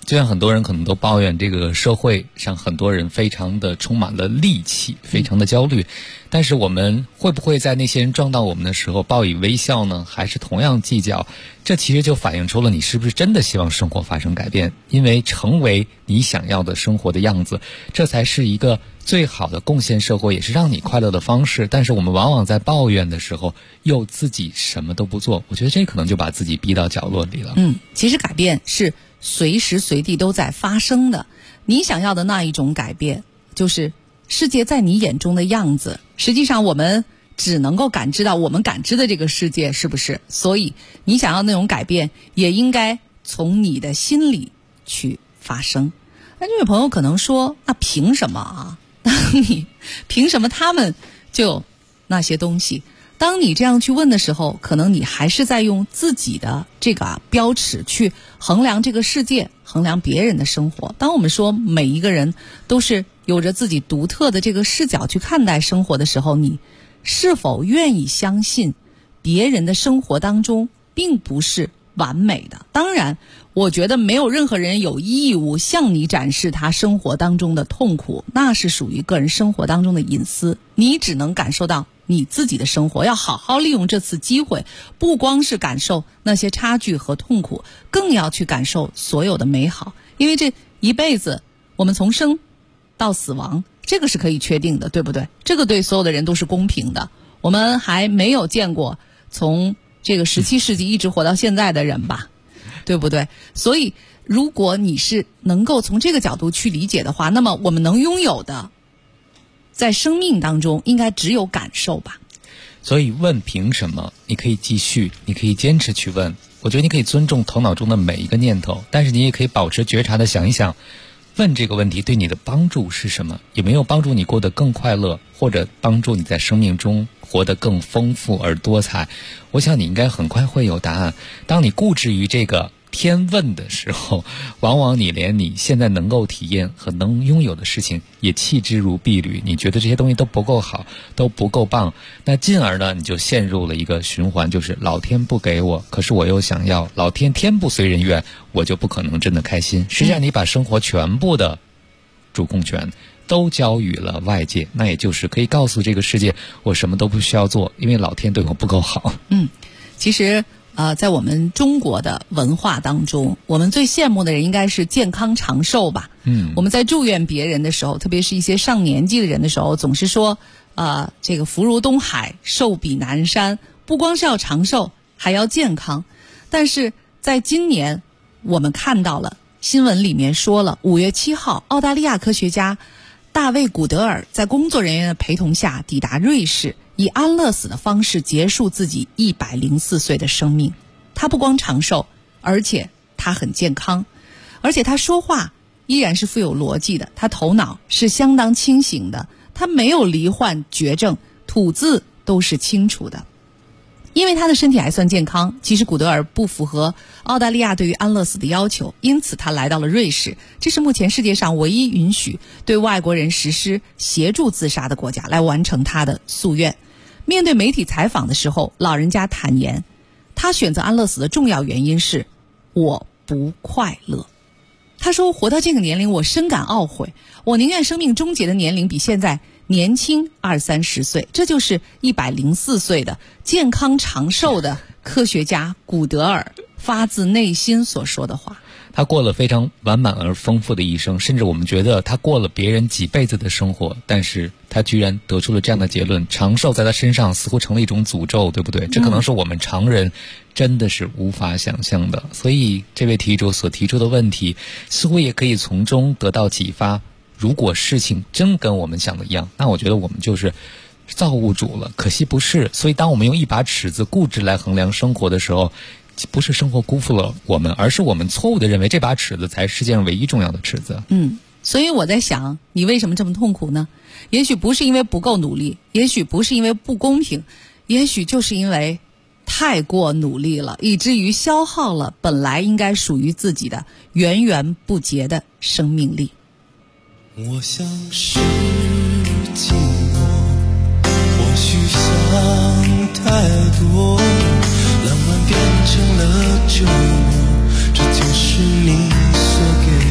就像很多人可能都抱怨这个社会上很多人非常的充满了戾气，非常的焦虑，但是我们会不会在那些人撞到我们的时候报以微笑呢？还是同样计较？这其实就反映出了你是不是真的希望生活发生改变，因为成为你想要的生活的样子，这才是一个最好的贡献社会，也是让你快乐的方式。但是我们往往在抱怨的时候又自己什么都不做，我觉得这可能就把自己逼到角落里了。 其实改变是随时随地都在发生的。你想要的那一种改变，就是世界在你眼中的样子。实际上我们只能够感知到我们感知的这个世界，是不是？所以你想要那种改变，也应该从你的心里去发生。那这位朋友可能说，那凭什么啊？你凭什么他们就有那些东西？当你这样去问的时候，可能你还是在用自己的这个标尺去衡量这个世界，衡量别人的生活。当我们说每一个人都是有着自己独特的这个视角去看待生活的时候，你是否愿意相信别人的生活当中并不是完美的？当然，我觉得没有任何人有义务向你展示他生活当中的痛苦，那是属于个人生活当中的隐私。你只能感受到你自己的生活，要好好利用这次机会，不光是感受那些差距和痛苦，更要去感受所有的美好。因为这一辈子，我们从生到死亡，这个是可以确定的，对不对？这个对所有的人都是公平的。我们还没有见过从这个17世纪一直活到现在的人吧，对不对？所以如果你是能够从这个角度去理解的话，那么我们能拥有的在生命当中应该只有感受吧。 所以问凭什么，你可以继续，你可以坚持去问。我觉得你可以尊重头脑中的每一个念头，但是你也可以保持觉察的想一想，问这个问题对你的帮助是什么？有没有帮助你过得更快乐，或者帮助你在生命中活得更丰富而多彩？我想你应该很快会有答案。当你固执于这个天问的时候，往往你连你现在能够体验和能拥有的事情也弃之如敝履，你觉得这些东西都不够好，都不够棒，那进而呢，你就陷入了一个循环，就是老天不给我，可是我又想要，老天天不随人愿，我就不可能真的开心。实际上你把生活全部的主控权都交予了外界，那也就是可以告诉这个世界，我什么都不需要做，因为老天对我不够好。 其实在我们中国的文化当中，我们最羡慕的人应该是健康长寿吧。我们在祝愿别人的时候，特别是一些上年纪的人的时候，总是说这个福如东海，寿比南山，不光是要长寿，还要健康。但是在今年我们看到了新闻里面说了，5月7号澳大利亚科学家大卫·古德尔在工作人员的陪同下抵达瑞士，以安乐死的方式结束自己104岁的生命。他不光长寿，而且他很健康，而且他说话依然是富有逻辑的，他头脑是相当清醒的，他没有罹患绝症，吐字都是清楚的。因为他的身体还算健康，其实古德尔不符合澳大利亚对于安乐死的要求，因此他来到了瑞士，这是目前世界上唯一允许对外国人实施协助自杀的国家，来完成他的夙愿。面对媒体采访的时候，老人家坦言，他选择安乐死的重要原因是我不快乐。他说，活到这个年龄我深感懊悔，我宁愿生命终结的年龄比现在年轻20-30岁。这就是104岁的健康长寿的科学家古德尔发自内心所说的话。 他过了非常完满而丰富的一生，甚至我们觉得他过了别人几辈子的生活，但是他居然得出了这样的结论，长寿在他身上似乎成了一种诅咒，对不对？这可能是我们常人真的是无法想象的。所以这位题主所提出的问题似乎也可以从中得到启发，如果事情真跟我们想的一样，那我觉得我们就是造物主了，可惜不是。所以当我们用一把尺子固执来衡量生活的时候，不是生活辜负了我们，而是我们错误地认为这把尺子才是世界上唯一重要的尺子。 所以我在想，你为什么这么痛苦呢？也许不是因为不够努力，也许不是因为不公平，也许就是因为太过努力了，以至于消耗了本来应该属于自己的源源不竭的生命力。 我像是寂寞，或许想太多，浪漫变成了折磨，这就是你所给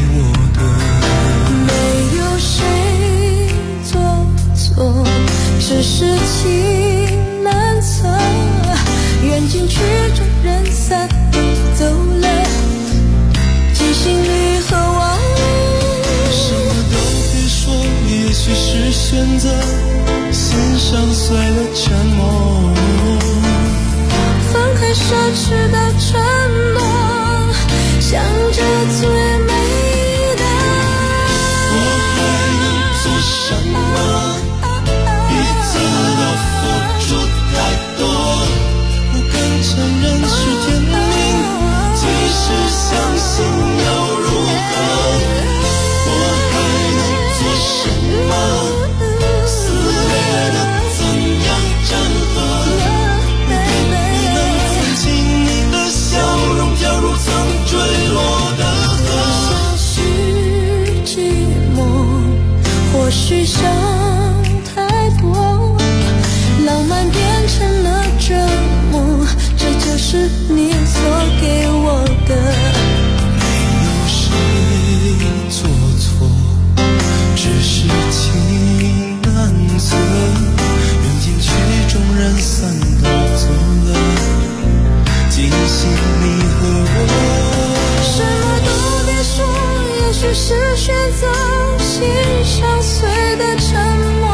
就是选择心相随的沉默，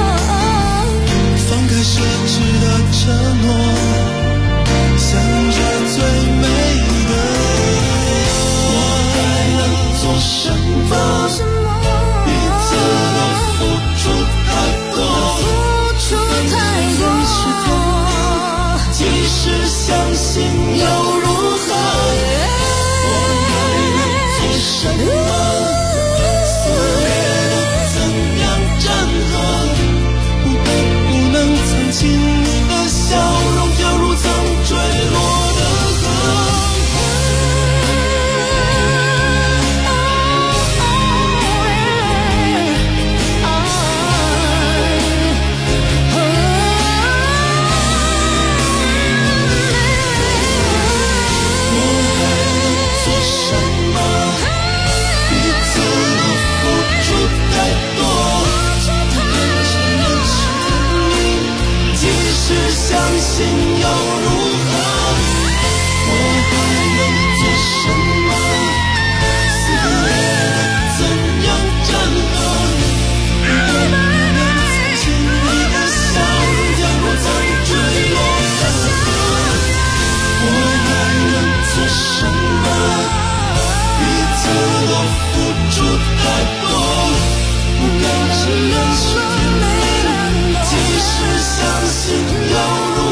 放开奢侈的承诺，想着最美的我还能做什么？彼此都付出太多，即使相信又如何？我还能做什么？撕裂的怎样战和？不能藏起你的笑容，掉入曾坠落的河。相信又如何？我还能做什么？撕裂的怎样战和？不能藏起你的笑容，掉入曾坠落的河。我还能做什么？彼此都付出太多，不该只能是即使相信又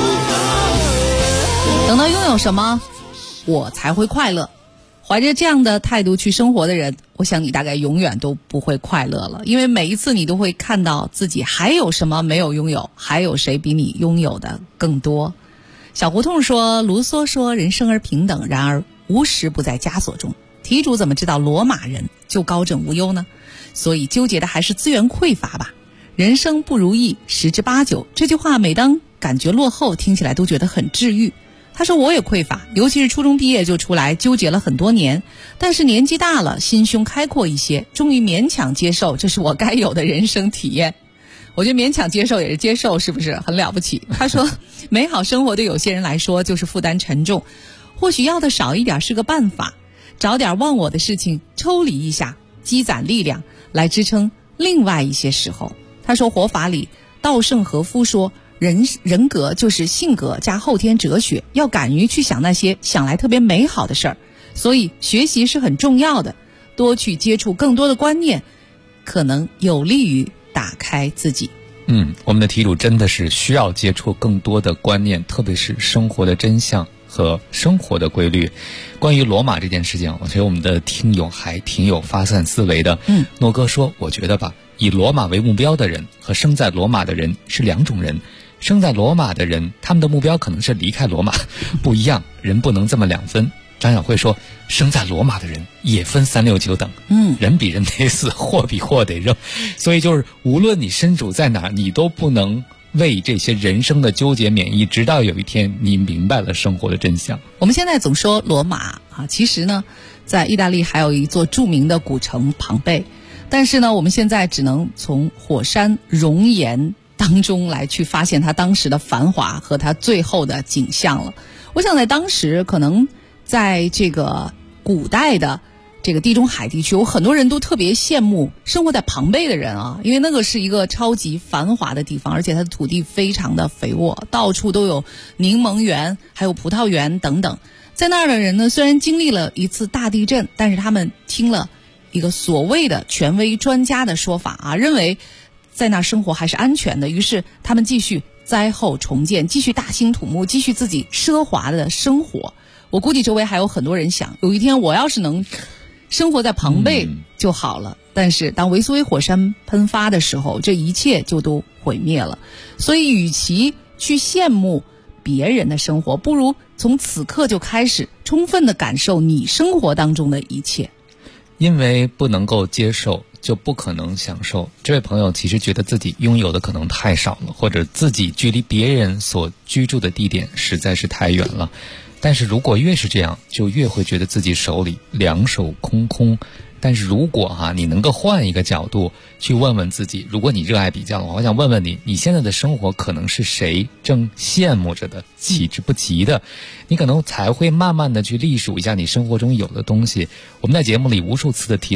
等到拥有什么，我才会快乐。怀着这样的态度去生活的人，我想你大概永远都不会快乐了，因为每一次你都会看到自己还有什么没有拥有，还有谁比你拥有的更多。小胡同说，卢梭说人生而平等，然而无时不在枷锁中。题主怎么知道罗马人就高枕无忧呢？所以纠结的还是资源匮乏吧。人生不如意十之八九，这句话每当感觉落后，听起来都觉得很治愈。他说我也匮乏，尤其是初中毕业就出来，纠结了很多年，但是年纪大了，心胸开阔一些，终于勉强接受，这是我该有的人生体验。我觉得勉强接受也是接受，是不是很了不起？他说美好生活对有些人来说就是负担沉重，或许要的少一点是个办法，找点忘我的事情抽离一下，积攒力量来支撑另外一些时候。他说活法里稻盛和夫说人格就是性格加后天哲学，要敢于去想那些想来特别美好的事儿，所以学习是很重要的，多去接触更多的观念，可能有利于打开自己。 我们的题主真的是需要接触更多的观念，特别是生活的真相和生活的规律。关于罗马这件事情，我觉得我们的听友还挺有发散思维的。诺哥说，我觉得吧，以罗马为目标的人和生在罗马的人是两种人。生在罗马的人，他们的目标可能是离开罗马，不一样，人不能这么两分。张晓慧说，生在罗马的人也分369等，人比人得死，货比货得扔。所以就是无论你身处在哪儿，你都不能为这些人生的纠结免疫，直到有一天你明白了生活的真相。 我们现在总说罗马啊，其实呢在意大利还有一座著名的古城庞贝，但是呢我们现在只能从火山熔岩当中来去发现它当时的繁华和它最后的景象了。我想在当时可能在这个古代的这个地中海地区，有很多人都特别羡慕生活在庞贝的人啊，因为那个是一个超级繁华的地方，而且它的土地非常的肥沃，到处都有柠檬园还有葡萄园等等。在那儿的人呢，虽然经历了一次大地震，但是他们听了一个所谓的权威专家的说法啊，认为在那儿生活还是安全的，于是他们继续灾后重建，继续大兴土木，继续自己奢华的生活。我估计周围还有很多人想，有一天我要是能生活在庞贝就好了。但是当维苏威火山喷发的时候，这一切就都毁灭了。所以与其去羡慕别人的生活，不如从此刻就开始充分的感受你生活当中的一切。 因为不能够接受，就不可能享受。这位朋友其实觉得自己拥有的可能太少了，或者自己距离别人所居住的地点实在是太远了。但是如果越是这样，就越会觉得自己手里两手空空。但是如果你能够换一个角度去问问自己，如果你热爱比较的话，我想问问你，你现在的生活可能是谁正羡慕着的，弃之不及的，你可能才会慢慢的去隶属一下你生活中有的东西。我们在节目里无数次的提到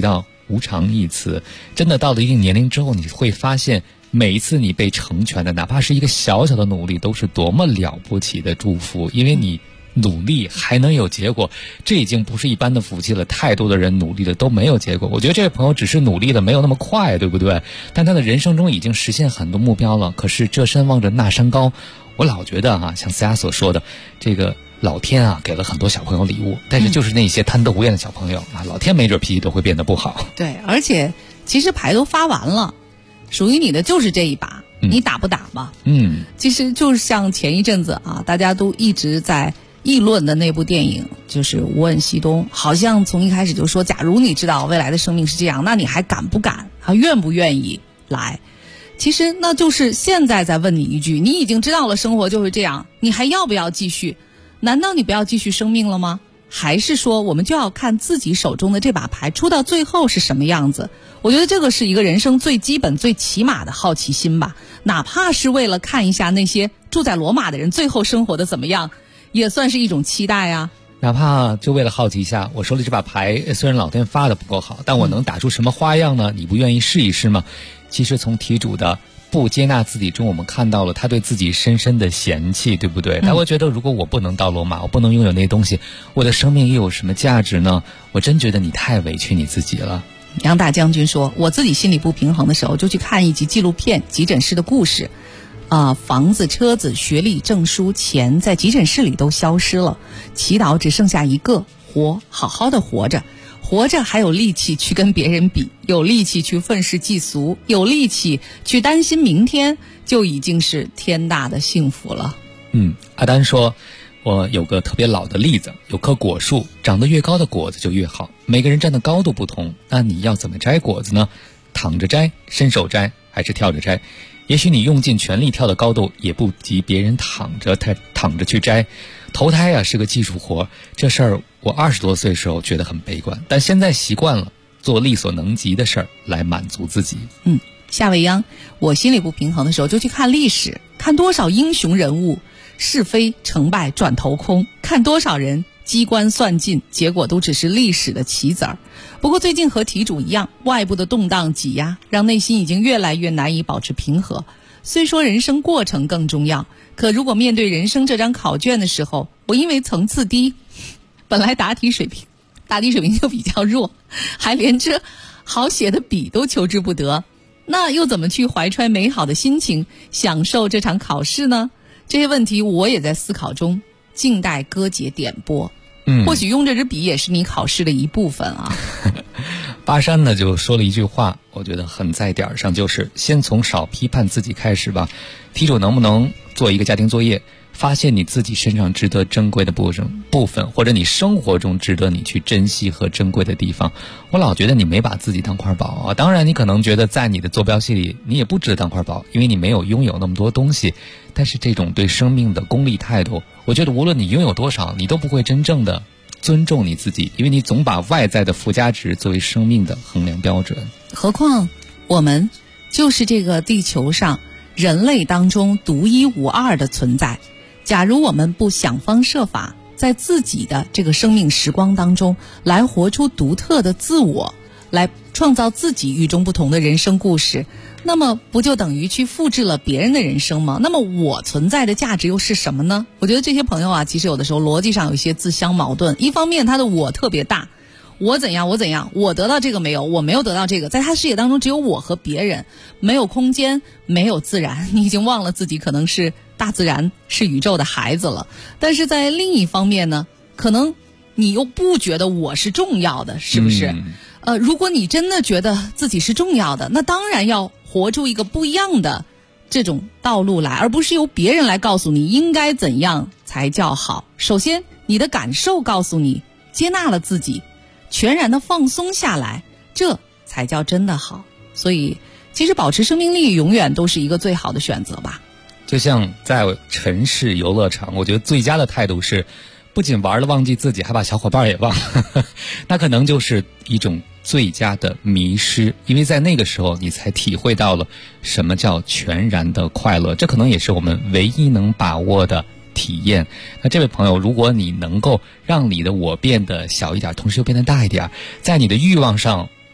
无常一词。真的到了一定年龄之后，你会发现每一次你被成全的，哪怕是一个小小的努力，都是多么了不起的祝福，因为你努力还能有结果，这已经不是一般的福气了。太多的人努力了都没有结果，我觉得这位朋友只是努力的没有那么快，对不对？但他的人生中已经实现很多目标了。可是这山望着那山高，我老觉得像思佳所说的，这个老天给了很多小朋友礼物，但是就是那些贪得无厌的小朋友老天没准脾气都会变得不好。 对，而且其实牌都发完了，属于你的就是这一把，你打不打吧？其实就是像前一阵子大家都一直在议论的那部电影，就是《无问西东》，好像从一开始就说，假如你知道未来的生命是这样，那你还敢不敢愿不愿意来？其实那就是现在在问你一句，你已经知道了生活就是这样，你还要不要继续？难道你不要继续生命了吗？还是说我们就要看自己手中的这把牌出到最后是什么样子？我觉得这个是一个人生最基本最起码的好奇心吧，哪怕是为了看一下那些住在罗马的人最后生活的怎么样，也算是一种期待啊。 哪怕就为了好奇一下，我手里这把牌虽然老天发的不够好，但我能打出什么花样呢？你不愿意试一试吗？其实从题主的不接纳自己中，我们看到了他对自己深深的嫌弃，对不对？他会觉得，如果我不能到罗马，我不能拥有那些东西，我的生命又有什么价值呢？我真觉得你太委屈你自己了。 杨大将军说，我自己心里不平衡的时候，就去看一集纪录片《急诊室的故事》。房子、车子、学历、证书、钱在急诊室里都消失了，祈祷只剩下一个，好好的活着。活着还有力气去跟别人比，有力气去愤世嫉俗，有力气去担心明天，就已经是天大的幸福了。 阿丹说，我有个特别老的例子，有棵果树，长得越高的果子就越好，每个人站的高度不同，那你要怎么摘果子呢？躺着摘，伸手摘，还是跳着摘？也许你用尽全力跳的高度也不及别人躺着去摘。投胎是个技术活，这事儿我20多岁时候觉得很悲观，但现在习惯了做力所能及的事儿来满足自己。 夏未央，我心里不平衡的时候就去看历史，看多少英雄人物是非成败转头空，看多少人机关算尽，结果都只是历史的棋子儿。不过最近和题主一样，外部的动荡挤压让内心已经越来越难以保持平和。虽说人生过程更重要，可如果面对人生这张考卷的时候，我因为层次低，本来答题水平就比较弱，还连这好写的笔都求之不得，那又怎么去怀揣美好的心情享受这场考试呢？这些问题我也在思考中，静待歌姐点拨。或许用这支笔也是你考试的一部分啊。 巴山呢就说了一句话，我觉得很在点上，就是先从少批判自己开始吧。题主能不能做一个家庭作业，发现你自己身上值得珍贵的部分，或者你生活中值得你去珍惜和珍贵的地方。我老觉得你没把自己当块宝当然你可能觉得在你的坐标系里你也不值得当块宝，因为你没有拥有那么多东西。但是这种对生命的功利态度，我觉得无论你拥有多少，你都不会真正的尊重你自己，因为你总把外在的附加值作为生命的衡量标准。 何况我们就是这个地球上人类当中独一无二的存在，假如我们不想方设法在自己的这个生命时光当中来活出独特的自我，来创造自己与众不同的人生故事，那么不就等于去复制了别人的人生吗？那么我存在的价值又是什么呢？我觉得这些朋友其实有的时候逻辑上有一些自相矛盾。一方面他的我特别大，我怎样，我得到这个没有，我没有得到这个，在他视野当中只有我和别人，没有空间，没有自然，你已经忘了自己可能是大自然，是宇宙的孩子了。但是在另一方面呢，可能你又不觉得我是重要的，是不是？如果你真的觉得自己是重要的，那当然要活出一个不一样的这种道路来，而不是由别人来告诉你应该怎样才叫好。首先你的感受告诉你接纳了自己，全然的放松下来，这才叫真的好。所以其实保持生命力永远都是一个最好的选择吧。 就像在城市游乐场，我觉得最佳的态度是不仅玩了忘记自己，还把小伙伴也忘了那可能就是一种最佳的迷失，因为在那个时候你才体会到了什么叫全然的快乐，这可能也是我们唯一能把握的体验。那这位朋友，如果你能够让你的我变得小一点，同时又变得大一点，在你的欲望上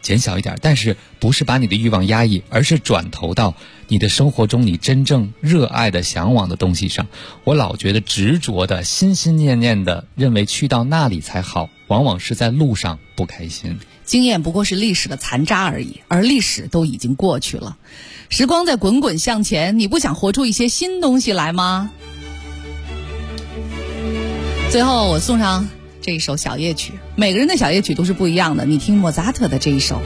减小一点，但是不是把你的欲望压抑，而是转投到你的生活中你真正热爱的向往的东西上。我老觉得执着的心心念念的认为去到那里才好，往往是在路上不开心。 经验不过是历史的残渣而已，而历史都已经过去了。时光在滚滚向前，你不想活出一些新东西来吗？最后我送上这一首小夜曲，每个人的小夜曲都是不一样的，你听莫扎特的这一首。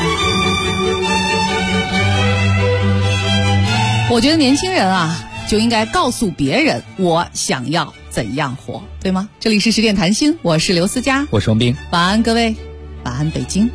我觉得年轻人啊，就应该告诉别人我想要怎样活，对吗？这里是10点谈心，我是刘思佳， 我是王斌， 晚安各位，晚安北京。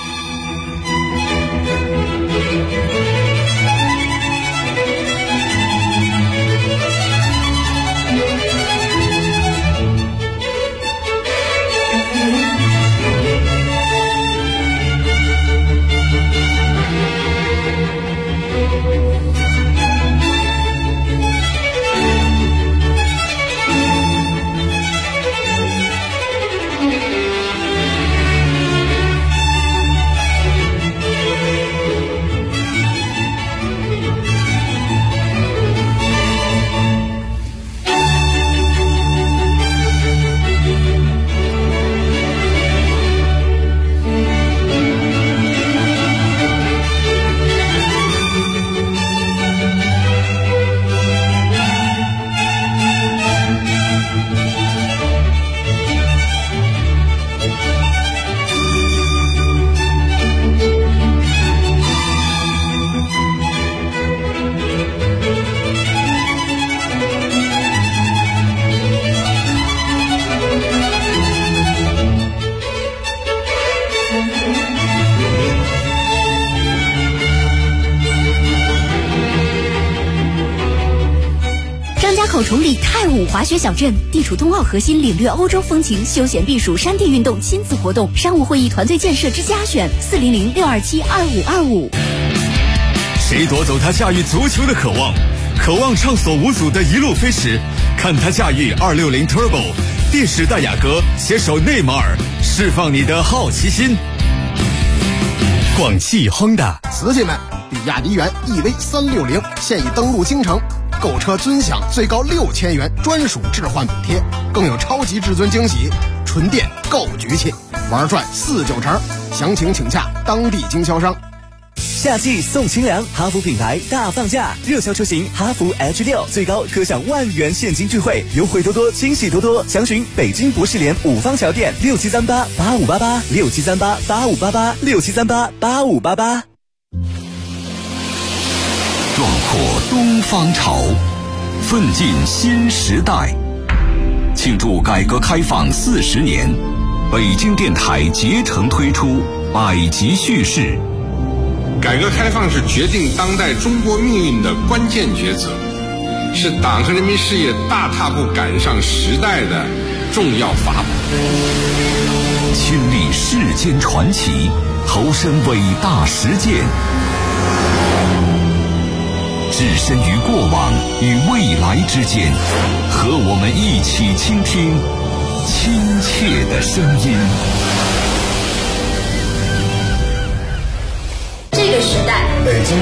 口崇礼泰武滑雪小镇，地处冬奥核心，领略欧洲风情，休闲避暑，山地运动，亲子活动，商务会议团队建设之佳选，400-627-2525。 谁夺走他驾驭足球的渴望？渴望畅所无阻的一路飞驰，看他驾驭260 Turbo， 电使戴雅阁携手内马尔，释放你的好奇心。广汽亨达， 瓷器们，比亚迪元 EV360现已登陆京城。购车尊享最高6000元专属置换补贴，更有超级至尊惊喜，纯电够局气，玩转4-9成。详情请洽当地经销商。 夏季送清凉，哈弗品牌大放价，热销车型哈弗 H6 最高可享10000元现金钜惠，优惠多多，惊喜多多。详询北京博士联5方桥店6738-8588，6738-8588，6738-8588。 壮阔东方潮，奋进新时代。庆祝改革开放40年，北京电台竭诚推出百集叙事。 改革开放是决定当代中国命运的关键抉择，是党和人民事业大踏步赶上时代的重要法宝。 亲历世间传奇，投身伟大实践，置身于过往与未来之间，和我们一起倾听亲切的声音。 这个时代， 北京